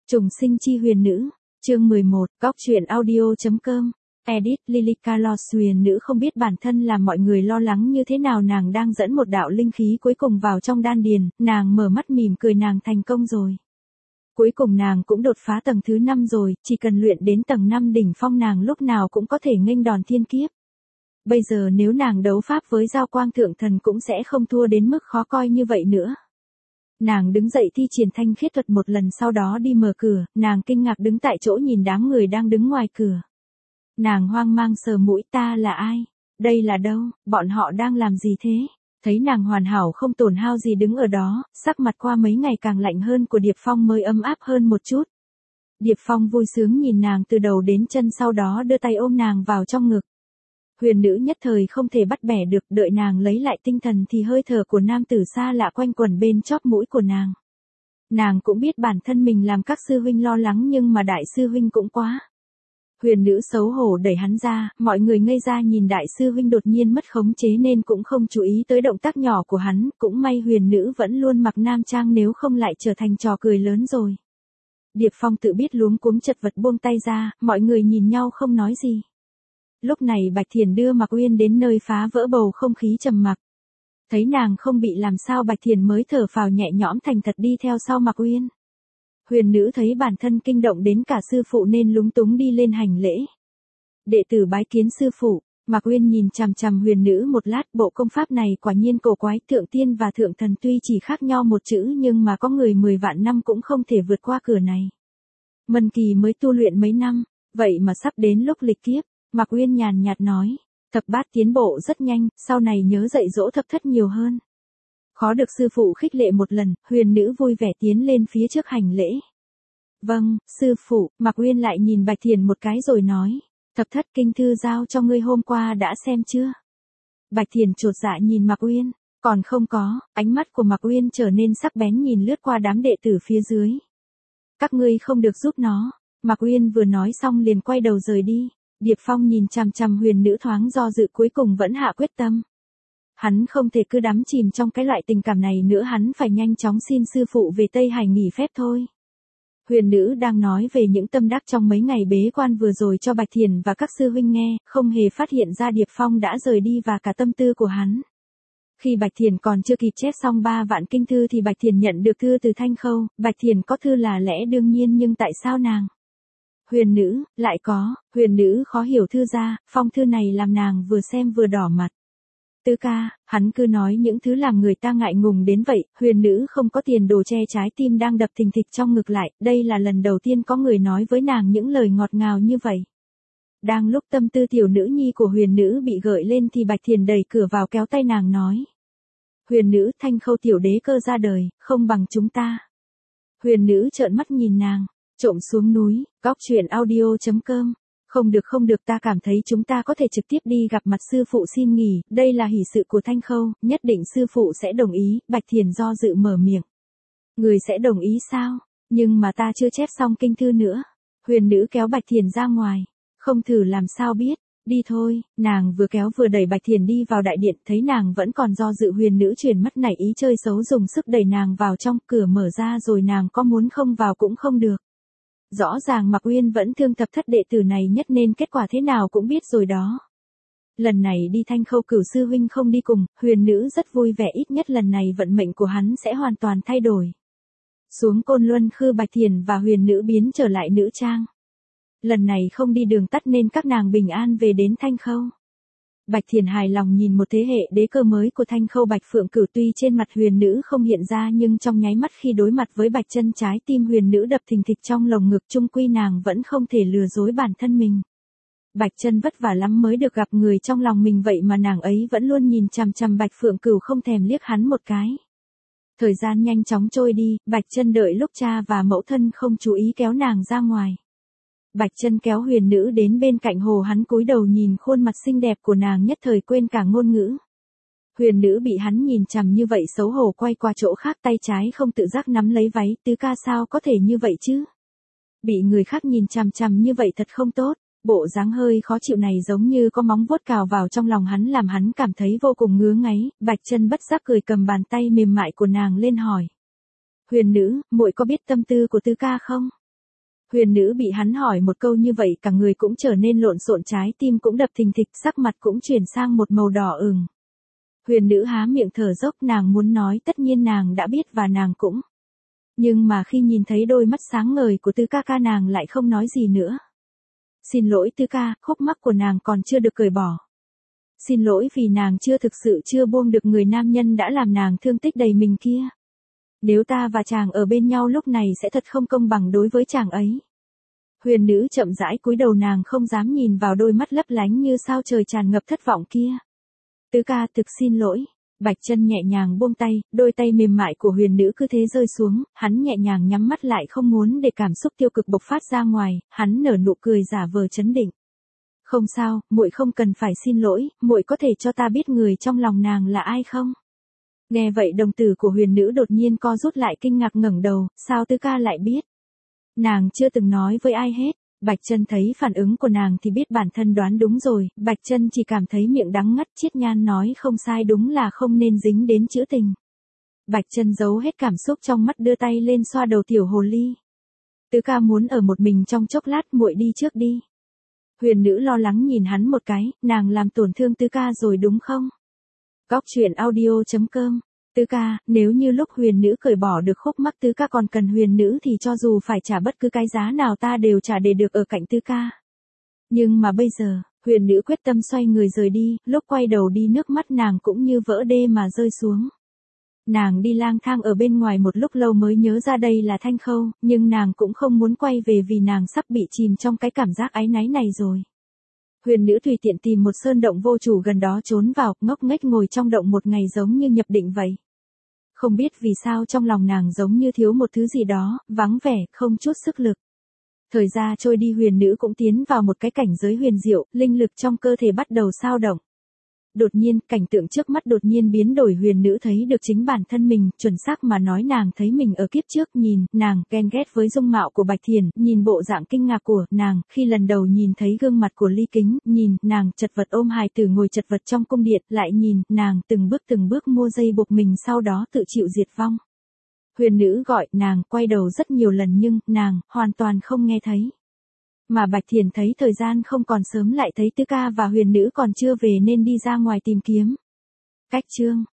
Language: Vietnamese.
Trùng sinh chi huyền nữ, chương 11, góc truyện audio.com, edit Lily Carlos. Huyền nữ không biết bản thân làm mọi người lo lắng như thế nào, nàng đang dẫn một đạo linh khí cuối cùng vào trong đan điền, nàng mở mắt mỉm cười, nàng thành công rồi. Cuối cùng nàng cũng đột phá tầng thứ 5 rồi, chỉ cần luyện đến tầng 5 đỉnh phong nàng lúc nào cũng có thể nghênh đòn thiên kiếp. Bây giờ nếu nàng đấu pháp với Giao Quang Thượng Thần cũng sẽ không thua đến mức khó coi như vậy nữa. Nàng đứng dậy thi triển thanh khiết thuật một lần, sau đó đi mở cửa, nàng kinh ngạc đứng tại chỗ nhìn đám người đang đứng ngoài cửa. Nàng hoang mang sờ mũi, ta là ai? Đây là đâu? Bọn họ đang làm gì thế? Thấy nàng hoàn hảo không tổn hao gì đứng ở đó, sắc mặt qua mấy ngày càng lạnh hơn của Điệp Phong mới ấm áp hơn một chút. Điệp Phong vui sướng nhìn nàng từ đầu đến chân, sau đó đưa tay ôm nàng vào trong ngực. Huyền nữ nhất thời không thể bắt bẻ được, đợi nàng lấy lại tinh thần thì hơi thở của nam tử xa lạ quanh quẩn bên chóp mũi của nàng. Nàng cũng biết bản thân mình làm các sư huynh lo lắng, nhưng mà đại sư huynh cũng quá. Huyền nữ xấu hổ đẩy hắn ra, mọi người ngây ra nhìn đại sư huynh đột nhiên mất khống chế nên cũng không chú ý tới động tác nhỏ của hắn, cũng may huyền nữ vẫn luôn mặc nam trang, nếu không lại trở thành trò cười lớn rồi. Điệp Phong tự biết luống cuống chật vật buông tay ra, mọi người nhìn nhau không nói gì. Lúc này Bạch Thiền đưa Mạc Uyên đến nơi, phá vỡ bầu không khí trầm mặc. Thấy nàng không bị làm sao, Bạch Thiền mới thở phào nhẹ nhõm, thành thật đi theo sau Mạc Uyên. Huyền nữ thấy bản thân kinh động đến cả sư phụ nên lúng túng đi lên hành lễ. Đệ tử bái kiến sư phụ. Mạc Uyên nhìn chằm chằm huyền nữ một lát, bộ công pháp này quả nhiên cổ quái, thượng tiên và thượng thần tuy chỉ khác nhau một chữ nhưng mà có người 10 vạn năm cũng không thể vượt qua cửa này. Mân Kỳ mới tu luyện mấy năm, vậy mà sắp đến lúc lịch kiếp. Mạc Uyên nhàn nhạt nói, thập bát tiến bộ rất nhanh, sau này nhớ dạy dỗ thập thất nhiều hơn. Khó được sư phụ khích lệ một lần, huyền nữ vui vẻ tiến lên phía trước hành lễ. Vâng, sư phụ. Mạc Uyên lại nhìn Bạch Thiền một cái rồi nói, thập thất kinh thư giao cho ngươi hôm qua đã xem chưa? Bạch Thiền chột dạ nhìn Mạc Uyên, còn không có. Ánh mắt của Mạc Uyên trở nên sắc bén nhìn lướt qua đám đệ tử phía dưới. Các ngươi không được giúp nó. Mạc Uyên vừa nói xong liền quay đầu rời đi. Điệp Phong nhìn chằm chằm huyền nữ thoáng do dự, cuối cùng vẫn hạ quyết tâm. Hắn không thể cứ đắm chìm trong cái loại tình cảm này nữa, hắn phải nhanh chóng xin sư phụ về Tây Hải nghỉ phép thôi. Huyền nữ đang nói về những tâm đắc trong mấy ngày bế quan vừa rồi cho Bạch Thiền và các sư huynh nghe, không hề phát hiện ra Điệp Phong đã rời đi và cả tâm tư của hắn. Khi Bạch Thiền còn chưa kịp chép xong 3 vạn kinh thư thì Bạch Thiền nhận được thư từ Thanh Khâu. Bạch Thiền có thư là lẽ đương nhiên, nhưng tại sao nàng? Huyền nữ, lại có. Huyền nữ khó hiểu thư ra, phong thư này làm nàng vừa xem vừa đỏ mặt. Tứ ca, hắn cứ nói những thứ làm người ta ngại ngùng đến vậy. Huyền nữ không có tiền đồ che trái tim đang đập thình thịch trong ngực lại, đây là lần đầu tiên có người nói với nàng những lời ngọt ngào như vậy. Đang lúc tâm tư tiểu nữ nhi của huyền nữ bị gợi lên thì Bạch Thiền đẩy cửa vào kéo tay nàng nói. Huyền nữ, Thanh Khâu tiểu đế cơ ra đời, không bằng chúng ta. Huyền nữ trợn mắt nhìn nàng. Trộm xuống núi, góc truyện audio.com. Không được, ta cảm thấy chúng ta có thể trực tiếp đi gặp mặt sư phụ xin nghỉ, đây là hỷ sự của Thanh Khâu, nhất định sư phụ sẽ đồng ý. Bạch Thiền do dự mở miệng. Người sẽ đồng ý sao? Nhưng mà ta chưa chép xong kinh thư nữa. Huyền nữ kéo Bạch Thiền ra ngoài. Không thử làm sao biết, đi thôi. Nàng vừa kéo vừa đẩy Bạch Thiền đi vào đại điện, thấy nàng vẫn còn do dự, huyền nữ chuyển mắt nảy ý chơi xấu, dùng sức đẩy nàng vào trong, cửa mở ra rồi nàng có muốn không vào cũng không được. Rõ ràng Mạc Uyên vẫn thương thập thất đệ tử này nhất nên kết quả thế nào cũng biết rồi đó. Lần này đi Thanh Khâu cửu sư huynh không đi cùng, huyền nữ rất vui vẻ, ít nhất lần này vận mệnh của hắn sẽ hoàn toàn thay đổi. Xuống Côn Luân Khư, Bạch Thiền và huyền nữ biến trở lại nữ trang. Lần này không đi đường tắt nên các nàng bình an về đến Thanh Khâu. Bạch Thiền hài lòng nhìn một thế hệ đế cơ mới của Thanh Khâu. Bạch Phượng Cửu tuy trên mặt huyền nữ không hiện ra nhưng trong nháy mắt khi đối mặt với Bạch Chân, trái tim huyền nữ đập thình thịch trong lồng ngực, chung quy nàng vẫn không thể lừa dối bản thân mình. Bạch Chân vất vả lắm mới được gặp người trong lòng mình, vậy mà nàng ấy vẫn luôn nhìn chằm chằm Bạch Phượng Cửu, không thèm liếc hắn một cái. Thời gian nhanh chóng trôi đi, Bạch Chân đợi lúc cha và mẫu thân không chú ý kéo nàng ra ngoài. Bạch Chân kéo huyền nữ đến bên cạnh hồ, hắn cúi đầu nhìn khuôn mặt xinh đẹp của nàng, nhất thời quên cả ngôn ngữ. Huyền nữ bị hắn nhìn chằm như vậy xấu hổ quay qua chỗ khác, tay trái không tự giác nắm lấy váy. Tứ ca sao có thể như vậy chứ? Bị người khác nhìn chằm chằm như vậy thật không tốt. Bộ dáng hơi khó chịu này giống như có móng vuốt cào vào trong lòng hắn, làm hắn cảm thấy vô cùng ngứa ngáy. Bạch Chân bất giác cười, cầm bàn tay mềm mại của nàng lên hỏi. Huyền nữ, muội có biết tâm tư của tứ ca không? Huyền nữ bị hắn hỏi một câu như vậy cả người cũng trở nên lộn xộn, trái tim cũng đập thình thịch, sắc mặt cũng chuyển sang một màu đỏ ửng. Huyền nữ há miệng thở dốc, nàng muốn nói tất nhiên nàng đã biết và nàng cũng. Nhưng mà khi nhìn thấy đôi mắt sáng ngời của Tư ca ca nàng lại không nói gì nữa. Xin lỗi Tư ca, khúc mắc của nàng còn chưa được cởi bỏ. Xin lỗi vì nàng chưa buông được người nam nhân đã làm nàng thương tích đầy mình kia. Nếu ta và chàng ở bên nhau lúc này sẽ thật không công bằng đối với chàng ấy. Huyền nữ chậm rãi cúi đầu, nàng không dám nhìn vào đôi mắt lấp lánh như sao trời tràn ngập thất vọng kia. Tứ ca, thực xin lỗi. Bạch Chân nhẹ nhàng buông tay, đôi tay mềm mại của huyền nữ cứ thế rơi xuống, hắn nhẹ nhàng nhắm mắt lại không muốn để cảm xúc tiêu cực bộc phát ra ngoài, hắn nở nụ cười giả vờ trấn định. Không sao, muội không cần phải xin lỗi, muội có thể cho ta biết người trong lòng nàng là ai không? Nghe vậy đồng tử của huyền nữ đột nhiên co rút lại, kinh ngạc ngẩng đầu, sao Tư ca lại biết? Nàng chưa từng nói với ai hết. Bạch Chân thấy phản ứng của nàng thì biết bản thân đoán đúng rồi, Bạch Chân chỉ cảm thấy miệng đắng ngắt, Chiết Nhan nói không sai, đúng là không nên dính đến chữ tình. Bạch Chân giấu hết cảm xúc trong mắt, đưa tay lên xoa đầu tiểu hồ ly. Tứ ca muốn ở một mình trong chốc lát, muội đi trước đi. Huyền nữ lo lắng nhìn hắn một cái, nàng làm tổn thương Tứ ca rồi đúng không? Góc truyện audio.com. Tứ ca, nếu như lúc huyền nữ cởi bỏ được khúc mắc Tứ ca còn cần huyền nữ thì cho dù phải trả bất cứ cái giá nào ta đều trả để được ở cạnh Tứ ca. Nhưng mà bây giờ, huyền nữ quyết tâm xoay người rời đi, lúc quay đầu đi nước mắt nàng cũng như vỡ đê mà rơi xuống. Nàng đi lang thang ở bên ngoài một lúc lâu mới nhớ ra đây là Thanh Khâu, nhưng nàng cũng không muốn quay về vì nàng sắp bị chìm trong cái cảm giác áy náy này rồi. Huyền nữ tùy tiện tìm một sơn động vô chủ gần đó trốn vào, ngốc nghếch ngồi trong động một ngày giống như nhập định vậy. Không biết vì sao trong lòng nàng giống như thiếu một thứ gì đó, vắng vẻ, không chút sức lực. Thời gian trôi đi, huyền nữ cũng tiến vào một cái cảnh giới huyền diệu, linh lực trong cơ thể bắt đầu xao động. Đột nhiên, cảnh tượng trước mắt đột nhiên biến đổi, huyền nữ thấy được chính bản thân mình, chuẩn xác mà nói nàng thấy mình ở kiếp trước, nhìn, nàng ghen ghét với dung mạo của Bạch Thiền, nhìn bộ dạng kinh ngạc của nàng, khi lần đầu nhìn thấy gương mặt của Ly Kính, nhìn, nàng chật vật ôm hài tử ngồi chật vật trong cung điện, lại nhìn, nàng từng bước mua dây buộc mình sau đó tự chịu diệt vong. Huyền nữ gọi, nàng quay đầu rất nhiều lần nhưng, nàng, hoàn toàn không nghe thấy. Mà Bạch Thiền thấy thời gian không còn sớm lại thấy Tứ ca và huyền nữ còn chưa về nên đi ra ngoài tìm kiếm. Cách chương